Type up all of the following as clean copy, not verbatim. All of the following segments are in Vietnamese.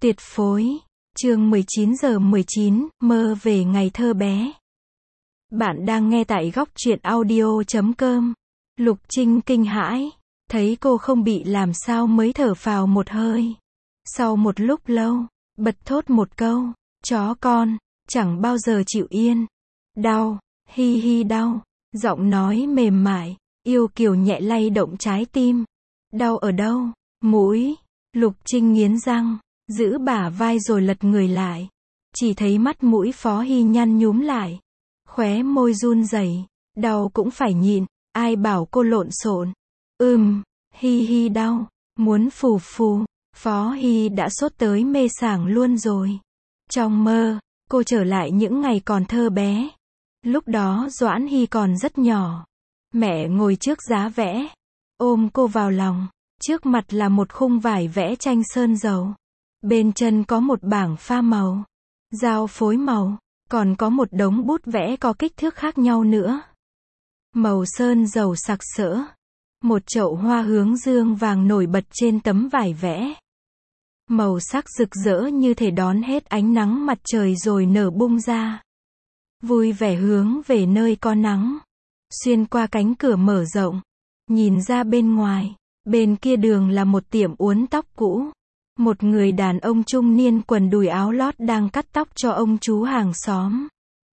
Tuyệt phối. Chương 19 giờ 19, mơ về ngày thơ bé. Bạn đang nghe tại góc truyện audio.com. Lục Trinh kinh hãi, thấy cô không bị làm sao mới thở phào một hơi. Sau một lúc lâu, bật thốt một câu, chó con, chẳng bao giờ chịu yên. Đau, hi hi đau, giọng nói mềm mại, yêu kiều nhẹ lay động trái tim. Đau ở đâu? Mũi. Lục Trinh nghiến răng, giữ bả vai rồi lật người lại. Chỉ thấy mắt mũi Phó Hy nhăn nhúm lại. Khóe môi run rẩy, đau cũng phải nhịn, ai bảo cô lộn xộn. Hi hi đau, muốn phù phù. Phó Hy đã sốt tới mê sảng luôn rồi. Trong mơ, cô trở lại những ngày còn thơ bé. Lúc đó Doãn Hy còn rất nhỏ. Mẹ ngồi trước giá vẽ, ôm cô vào lòng. Trước mặt là một khung vải vẽ tranh sơn dầu. Bên chân có một bảng pha màu, dao phối màu, còn có một đống bút vẽ có kích thước khác nhau nữa. Màu sơn dầu sặc sỡ. Một chậu hoa hướng dương vàng nổi bật trên tấm vải vẽ. Màu sắc rực rỡ như thể đón hết ánh nắng mặt trời rồi nở bung ra. Vui vẻ hướng về nơi có nắng. Xuyên qua cánh cửa mở rộng, nhìn ra bên ngoài. Bên kia đường là một tiệm uốn tóc cũ. Một người đàn ông trung niên quần đùi áo lót đang cắt tóc cho ông chú hàng xóm.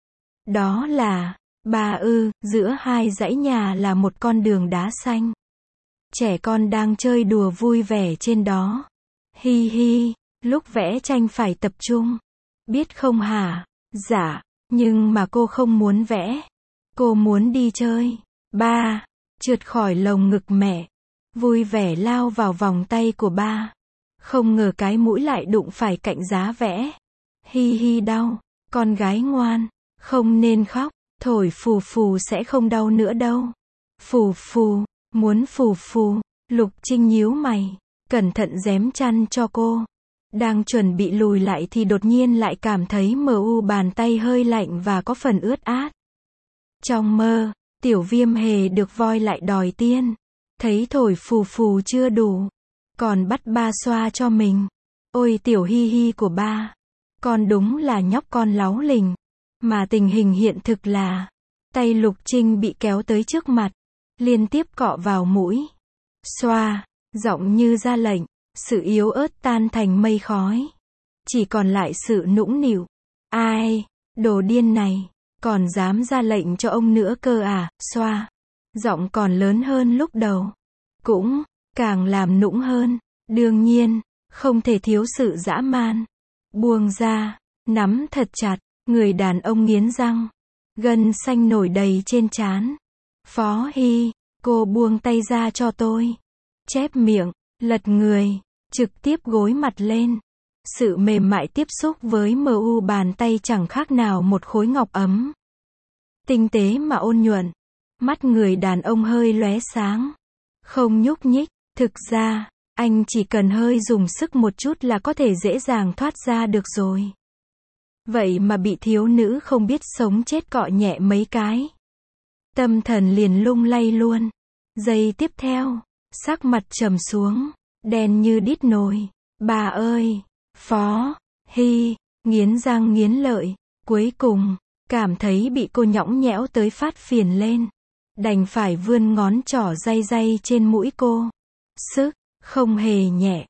Đó là bà giữa hai dãy nhà là một con đường đá xanh. Trẻ con đang chơi đùa vui vẻ trên đó. Hi hi, lúc vẽ tranh phải tập trung. Biết không hả? Dạ, nhưng mà cô không muốn vẽ. Cô muốn đi chơi. Ba, trượt khỏi lồng ngực mẹ. Vui vẻ lao vào vòng tay của ba. Không ngờ cái mũi lại đụng phải cạnh giá vẽ. Hi hi đau, con gái ngoan, không nên khóc, thổi phù phù sẽ không đau nữa đâu. Phù phù, muốn phù phù. Lục Trinh nhíu mày, cẩn thận giém chăn cho cô. Đang chuẩn bị lùi lại thì đột nhiên lại cảm thấy bàn tay hơi lạnh và có phần ướt át. Trong mơ, Tiểu Viêm hề được voi lại đòi tiên. Thấy thổi phù phù chưa đủ, còn bắt ba xoa cho mình. Ôi tiểu hi hi của ba, con đúng là nhóc con láu lình. Mà tình hình hiện thực là, tay Lục Trinh bị kéo tới trước mặt, liên tiếp cọ vào mũi. Xoa, giọng như ra lệnh, sự yếu ớt tan thành mây khói. Chỉ còn lại sự nũng nịu. Ai, đồ điên này, còn dám ra lệnh cho ông nữa cơ à, xoa. Giọng còn lớn hơn lúc đầu. Cũng, càng làm nũng hơn. Đương nhiên, không thể thiếu sự dã man. Buông ra, nắm thật chặt, người đàn ông nghiến răng. Gân xanh nổi đầy trên trán. Phó Hy, cô buông tay ra cho tôi. Chép miệng, lật người, trực tiếp gối mặt lên. Sự mềm mại tiếp xúc với bàn tay chẳng khác nào một khối ngọc ấm. Tinh tế mà ôn nhuận. Mắt người đàn ông hơi lóe sáng. Không nhúc nhích, thực ra, anh chỉ cần hơi dùng sức một chút là có thể dễ dàng thoát ra được rồi. Vậy mà bị thiếu nữ không biết sống chết cọ nhẹ mấy cái. Tâm thần liền lung lay luôn. Giây tiếp theo, sắc mặt trầm xuống, đen như đít nồi. Bà ơi, Phó Hy, nghiến răng nghiến lợi, cuối cùng, cảm thấy bị cô nhõng nhẽo tới phát phiền lên. Đành phải vươn ngón trỏ day day trên mũi cô. Sức, không hề nhẹ.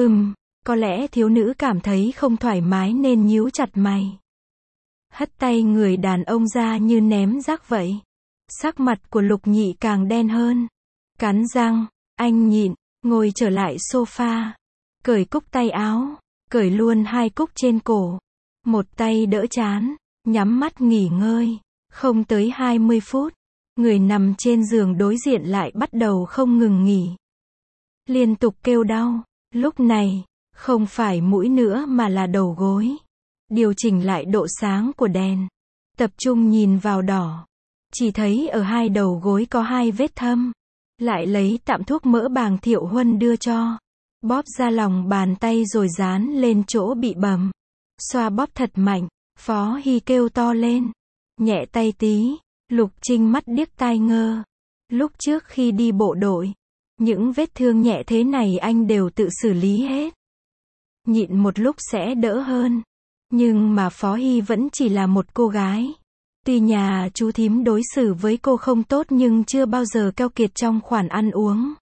Có lẽ thiếu nữ cảm thấy không thoải mái nên nhíu chặt mày. Hất tay người đàn ông ra như ném rác vậy. Sắc mặt của Lục Nhị càng đen hơn. Cắn răng, anh nhịn, ngồi trở lại sofa. Cởi cúc tay áo, cởi luôn hai cúc trên cổ. Một tay đỡ trán, nhắm mắt nghỉ ngơi. Không tới 20 phút. Người nằm trên giường đối diện lại bắt đầu không ngừng nghỉ. Liên tục kêu đau. Lúc này, không phải mũi nữa mà là đầu gối. Điều chỉnh lại độ sáng của đèn. Tập trung nhìn vào đỏ. Chỉ thấy ở hai đầu gối có hai vết thâm. Lại lấy tạm thuốc mỡ bàng Thiệu Huân đưa cho. Bóp ra lòng bàn tay rồi dán lên chỗ bị bầm. Xoa bóp thật mạnh. Phó Hy kêu to lên. Nhẹ tay tí. Lục Trinh mắt điếc tai ngơ. Lúc trước khi đi bộ đội, những vết thương nhẹ thế này anh đều tự xử lý hết. nhịn một lúc sẽ đỡ hơn. Nhưng mà Phó Hy vẫn chỉ là một cô gái. Tuy nhà chú thím đối xử với cô không tốt nhưng chưa bao giờ keo kiệt trong khoản ăn uống.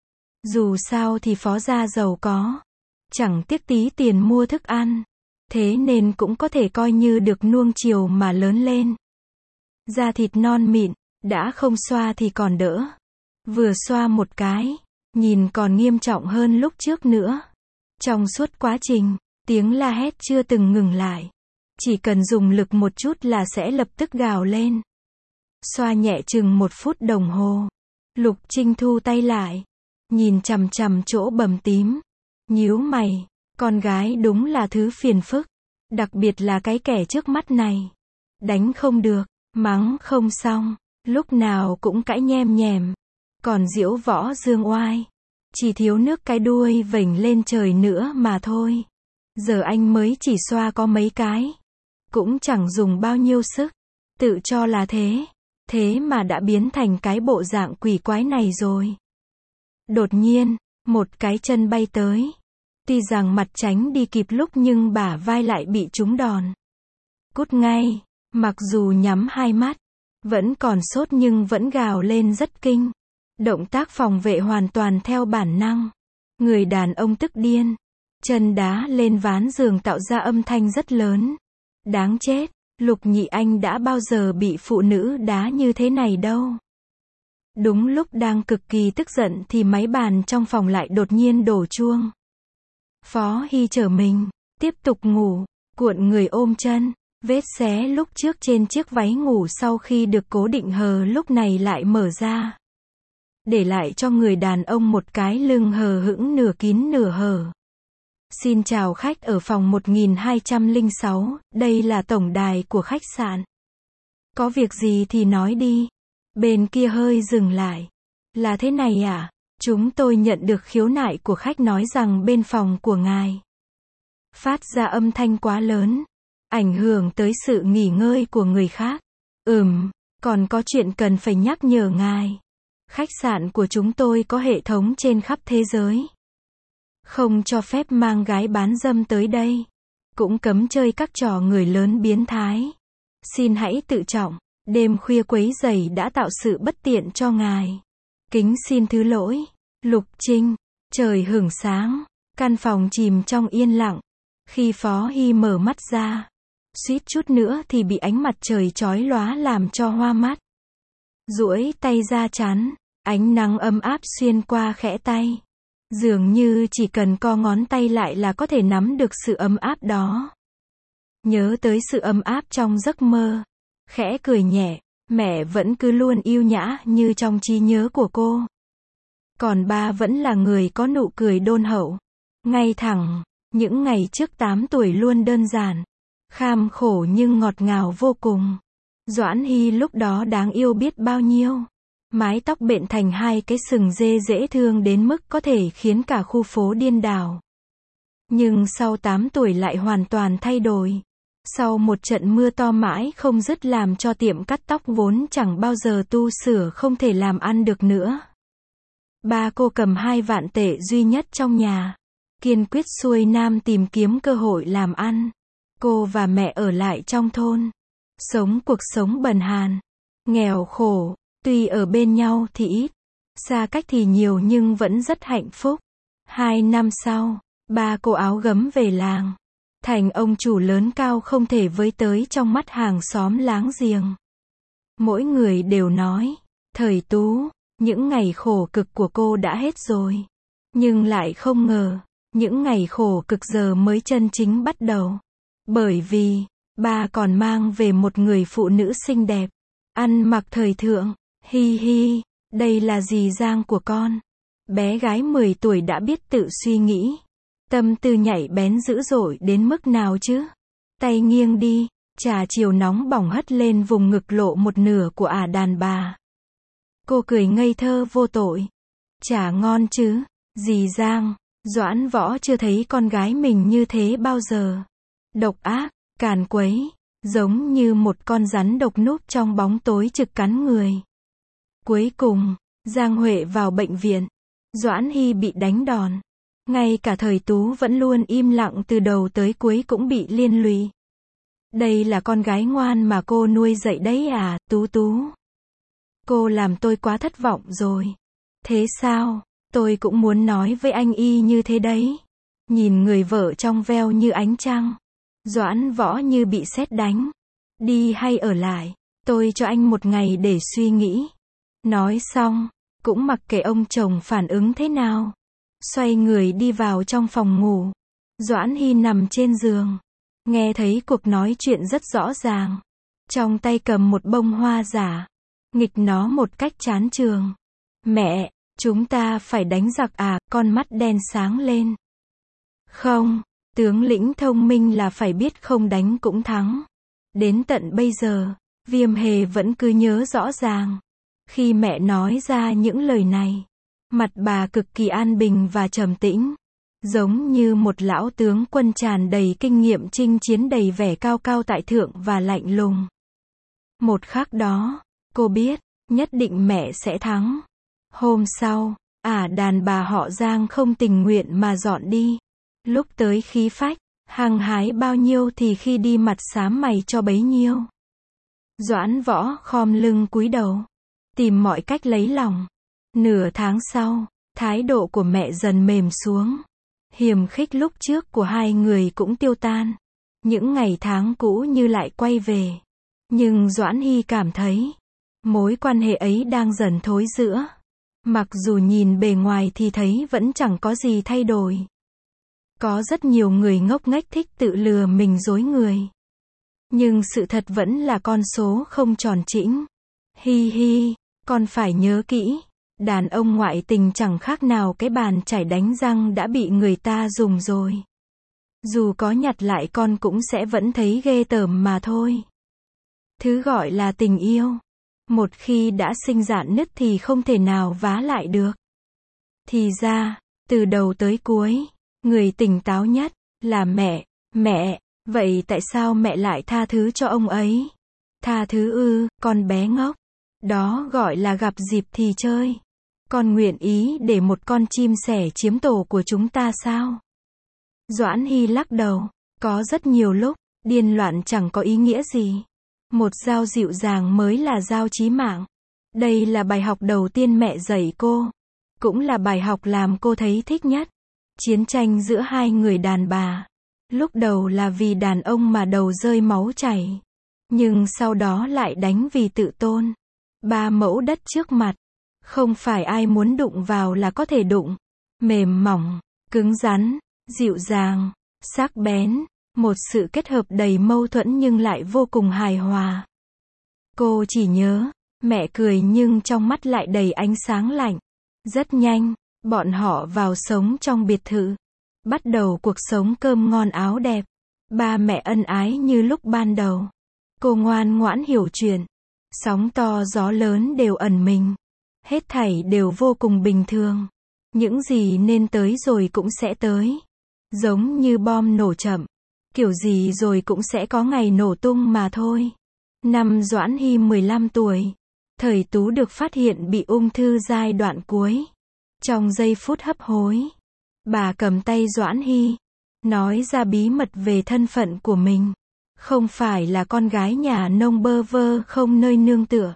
Dù sao thì Phó gia giàu có, chẳng tiếc tí tiền mua thức ăn. Thế nên cũng có thể coi như được nuông chiều mà lớn lên. Da thịt non mịn, đã không xoa thì còn đỡ. Vừa xoa một cái, nhìn còn nghiêm trọng hơn lúc trước nữa. Trong suốt quá trình, tiếng la hét chưa từng ngừng lại. Chỉ cần dùng lực một chút là sẽ lập tức gào lên. Xoa nhẹ chừng 1 phút đồng hồ. Lục Trinh thu tay lại, nhìn chằm chằm chỗ bầm tím. Nhíu mày, con gái đúng là thứ phiền phức. Đặc biệt là cái kẻ trước mắt này. Đánh không được, mắng không xong, lúc nào cũng cãi nhem nhèm. Còn diễu võ dương oai, chỉ thiếu nước cái đuôi vểnh lên trời nữa mà thôi. Giờ anh mới chỉ xoa có mấy cái, cũng chẳng dùng bao nhiêu sức, tự cho là thế mà đã biến thành cái bộ dạng quỷ quái này rồi. Đột nhiên, một cái chân bay tới. Tuy rằng mặt tránh đi kịp lúc nhưng bả vai lại bị trúng đòn. Cút ngay, mặc dù nhắm hai mắt, vẫn còn sốt nhưng vẫn gào lên rất kinh. Động tác phòng vệ hoàn toàn theo bản năng. Người đàn ông tức điên, chân đá lên ván giường tạo ra âm thanh rất lớn. Đáng chết, Lục Nhị Anh đã bao giờ bị phụ nữ đá như thế này đâu. Đúng lúc đang cực kỳ tức giận thì máy bàn trong phòng lại đột nhiên đổ chuông. Phó Hy trở mình, tiếp tục ngủ, cuộn người ôm chân. Vết xé lúc trước trên chiếc váy ngủ sau khi được cố định hờ lúc này lại mở ra. Để lại cho người đàn ông một cái lưng hờ hững nửa kín nửa hở. Xin chào khách ở phòng 1206, đây là tổng đài của khách sạn. Có việc gì thì nói đi. Bên kia hơi dừng lại. Là thế này à? Chúng tôi nhận được khiếu nại của khách nói rằng bên phòng của ngài phát ra âm thanh quá lớn, ảnh hưởng tới sự nghỉ ngơi của người khác. Còn có chuyện cần phải nhắc nhở ngài. Khách sạn của chúng tôi có hệ thống trên khắp thế giới. Không cho phép mang gái bán dâm tới đây. Cũng cấm chơi các trò người lớn biến thái. Xin hãy tự trọng. Đêm khuya quấy rầy đã tạo sự bất tiện cho ngài. Kính xin thứ lỗi. Lục Trinh. Trời hửng sáng. Căn phòng chìm trong yên lặng. Khi Phó Hy mở mắt ra, suýt chút nữa thì bị ánh mặt trời chói lóa làm cho hoa mắt. Duỗi tay ra chắn, ánh nắng ấm áp xuyên qua khẽ tay. Dường như chỉ cần co ngón tay lại là có thể nắm được sự ấm áp đó. Nhớ tới sự ấm áp trong giấc mơ, khẽ cười nhẹ, mẹ vẫn cứ luôn yêu nhã như trong trí nhớ của cô. Còn ba vẫn là người có nụ cười đôn hậu, ngay thẳng. Những ngày trước 8 tuổi luôn đơn giản, kham khổ nhưng ngọt ngào vô cùng. Doãn Hy lúc đó đáng yêu biết bao nhiêu. Mái tóc bện thành hai cái sừng dê dễ thương đến mức có thể khiến cả khu phố điên đảo. Nhưng sau 8 tuổi lại hoàn toàn thay đổi. Sau một trận mưa to mãi không dứt làm cho tiệm cắt tóc vốn chẳng bao giờ tu sửa không thể làm ăn được nữa. Ba cô cầm 2 vạn tệ duy nhất trong nhà, kiên quyết xuôi nam tìm kiếm cơ hội làm ăn. Cô và mẹ ở lại trong thôn, sống cuộc sống bần hàn, nghèo khổ, tuy ở bên nhau thì ít, xa cách thì nhiều nhưng vẫn rất hạnh phúc. 2 năm sau, ba cô áo gấm về làng, thành ông chủ lớn cao không thể với tới trong mắt hàng xóm láng giềng. Mỗi người đều nói, thời Tú, những ngày khổ cực của cô đã hết rồi. Nhưng lại không ngờ, những ngày khổ cực giờ mới chân chính bắt đầu. Bởi vì, ba còn mang về một người phụ nữ xinh đẹp, ăn mặc thời thượng. Hi hi, đây là dì Giang của con. Bé gái 10 tuổi đã biết tự suy nghĩ. Tâm tư nhạy bén dữ dội đến mức nào chứ? Tay nghiêng đi, trà chiều nóng bỏng hất lên vùng ngực lộ một nửa của đàn bà. Cô cười ngây thơ vô tội. Chả ngon chứ, dì Giang. Doãn Võ chưa thấy con gái mình như thế bao giờ. Độc ác, càn quấy, giống như một con rắn độc núp trong bóng tối trực cắn người. Cuối cùng, Giang Huệ vào bệnh viện. Doãn Hy bị đánh đòn. Ngay cả Thời Tú vẫn luôn im lặng từ đầu tới cuối cũng bị liên lụy. Đây là con gái ngoan mà cô nuôi dạy đấy à, Tú Tú. Cô làm tôi quá thất vọng rồi. Thế sao? Tôi cũng muốn nói với anh y như thế đấy. Nhìn người vợ trong veo như ánh trăng. Doãn Võ như bị sét đánh. Đi hay ở lại? Tôi cho anh một ngày để suy nghĩ. Nói xong, cũng mặc kệ ông chồng phản ứng thế nào. Xoay người đi vào trong phòng ngủ. Doãn Hy nằm trên giường. Nghe thấy cuộc nói chuyện rất rõ ràng. Trong tay cầm một bông hoa giả. Nghịch nó một cách chán chường. Mẹ, chúng ta phải đánh giặc à, con mắt đen sáng lên. Không, tướng lĩnh thông minh là phải biết không đánh cũng thắng. Đến tận bây giờ, Viêm Hề vẫn cứ nhớ rõ ràng. Khi mẹ nói ra những lời này, mặt bà cực kỳ an bình và trầm tĩnh. Giống như một lão tướng quân tràn đầy kinh nghiệm chinh chiến đầy vẻ cao cao tại thượng và lạnh lùng. Một khắc đó, cô biết, nhất định mẹ sẽ thắng. Hôm sau, đàn bà họ Giang không tình nguyện mà dọn đi. Lúc tới khí phách, hăng hái bao nhiêu thì khi đi mặt xám mày cho bấy nhiêu. Doãn Võ khom lưng cúi đầu, tìm mọi cách lấy lòng. Nửa tháng sau, thái độ của mẹ dần mềm xuống. Hiềm khích lúc trước của hai người cũng tiêu tan. Những ngày tháng cũ như lại quay về. Nhưng Doãn Hy cảm thấy, mối quan hệ ấy đang dần thối rữa. Mặc dù nhìn bề ngoài thì thấy vẫn chẳng có gì thay đổi. Có rất nhiều người ngốc nghếch thích tự lừa mình dối người. Nhưng sự thật vẫn là con số không tròn trĩnh. Hi hi, con phải nhớ kỹ. Đàn ông ngoại tình chẳng khác nào cái bàn chải đánh răng đã bị người ta dùng rồi. Dù có nhặt lại con cũng sẽ vẫn thấy ghê tởm mà thôi. Thứ gọi là tình yêu. Một khi đã sinh rạn nứt thì không thể nào vá lại được. Thì ra, từ đầu tới cuối, người tỉnh táo nhất là mẹ. Mẹ, vậy tại sao mẹ lại tha thứ cho ông ấy? Tha thứ ư, con bé ngốc. Đó gọi là gặp dịp thì chơi. Con nguyện ý để một con chim sẻ chiếm tổ của chúng ta sao? Doãn Hy lắc đầu. Có rất nhiều lúc, điên loạn chẳng có ý nghĩa gì. Một dao dịu dàng mới là dao chí mạng. Đây là bài học đầu tiên mẹ dạy cô. Cũng là bài học làm cô thấy thích nhất. Chiến tranh giữa hai người đàn bà. Lúc đầu là vì đàn ông mà đầu rơi máu chảy. Nhưng sau đó lại đánh vì tự tôn. 3 mẫu đất trước mặt. Không phải ai muốn đụng vào là có thể đụng. Mềm mỏng, cứng rắn, dịu dàng, sắc bén. Một sự kết hợp đầy mâu thuẫn nhưng lại vô cùng hài hòa. Cô chỉ nhớ, mẹ cười nhưng trong mắt lại đầy ánh sáng lạnh. Rất nhanh, bọn họ vào sống trong biệt thự. Bắt đầu cuộc sống cơm ngon áo đẹp. Ba mẹ ân ái như lúc ban đầu. Cô ngoan ngoãn hiểu chuyện. Sóng to gió lớn đều ẩn mình. Hết thảy đều vô cùng bình thường. Những gì nên tới rồi cũng sẽ tới. Giống như bom nổ chậm. Kiểu gì rồi cũng sẽ có ngày nổ tung mà thôi. Năm Doãn Hy 15 tuổi. Thời Tú được phát hiện bị ung thư giai đoạn cuối. Trong giây phút hấp hối, bà cầm tay Doãn Hy, nói ra bí mật về thân phận của mình. Không phải là con gái nhà nông bơ vơ không nơi nương tựa.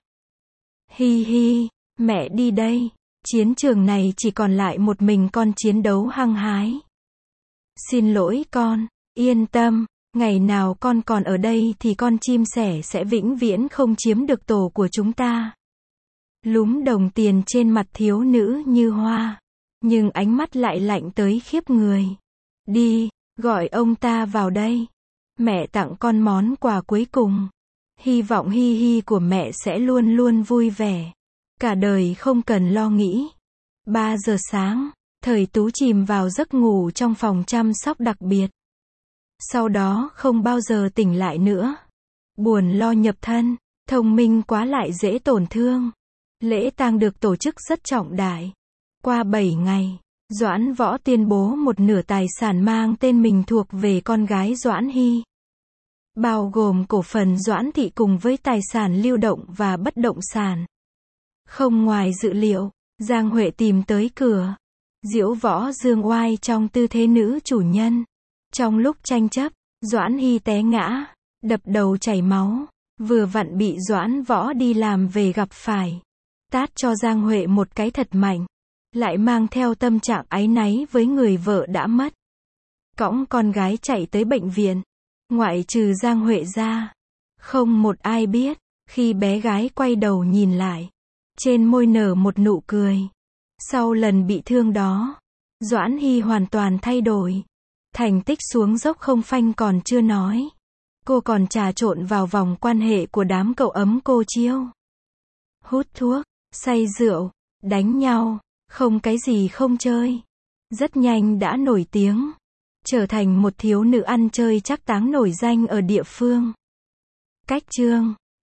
Hi hi, mẹ đi đây. Chiến trường này chỉ còn lại một mình con chiến đấu hăng hái. Xin lỗi con, yên tâm, ngày nào con còn ở đây thì con chim sẻ sẽ vĩnh viễn không chiếm được tổ của chúng ta. Lúm đồng tiền trên mặt thiếu nữ như hoa, nhưng ánh mắt lại lạnh tới khiếp người. Đi, gọi ông ta vào đây. Mẹ tặng con món quà cuối cùng. Hy vọng Hi Hi của mẹ sẽ luôn luôn vui vẻ. Cả đời không cần lo nghĩ. 3 giờ sáng, Thời Tú chìm vào giấc ngủ trong phòng chăm sóc đặc biệt. Sau đó không bao giờ tỉnh lại nữa. Buồn lo nhập thân, thông minh quá lại dễ tổn thương. Lễ tang được tổ chức rất trọng đại. Qua 7 ngày, Doãn Võ tuyên bố một nửa tài sản mang tên mình thuộc về con gái Doãn Hy. Bao gồm cổ phần Doãn Thị cùng với tài sản lưu động và bất động sản. Không ngoài dự liệu, Giang Huệ tìm tới cửa. Diễu võ dương oai trong tư thế nữ chủ nhân. Trong lúc tranh chấp, Doãn Hy té ngã, đập đầu chảy máu. Vừa vặn bị Doãn Võ đi làm về gặp phải. Tát cho Giang Huệ một cái thật mạnh. Lại mang theo tâm trạng áy náy với người vợ đã mất. Cõng con gái chạy tới bệnh viện. Ngoại trừ Giang Huệ ra, không một ai biết. Khi bé gái quay đầu nhìn lại, trên môi nở một nụ cười. Sau lần bị thương đó, Doãn Hy hoàn toàn thay đổi. Thành tích xuống dốc không phanh còn chưa nói. Cô còn trà trộn vào vòng quan hệ của đám cậu ấm cô chiêu. Hút thuốc, say rượu, đánh nhau, không cái gì không chơi. Rất nhanh đã nổi tiếng. Trở thành một thiếu nữ ăn chơi trác táng nổi danh ở địa phương. Cách chương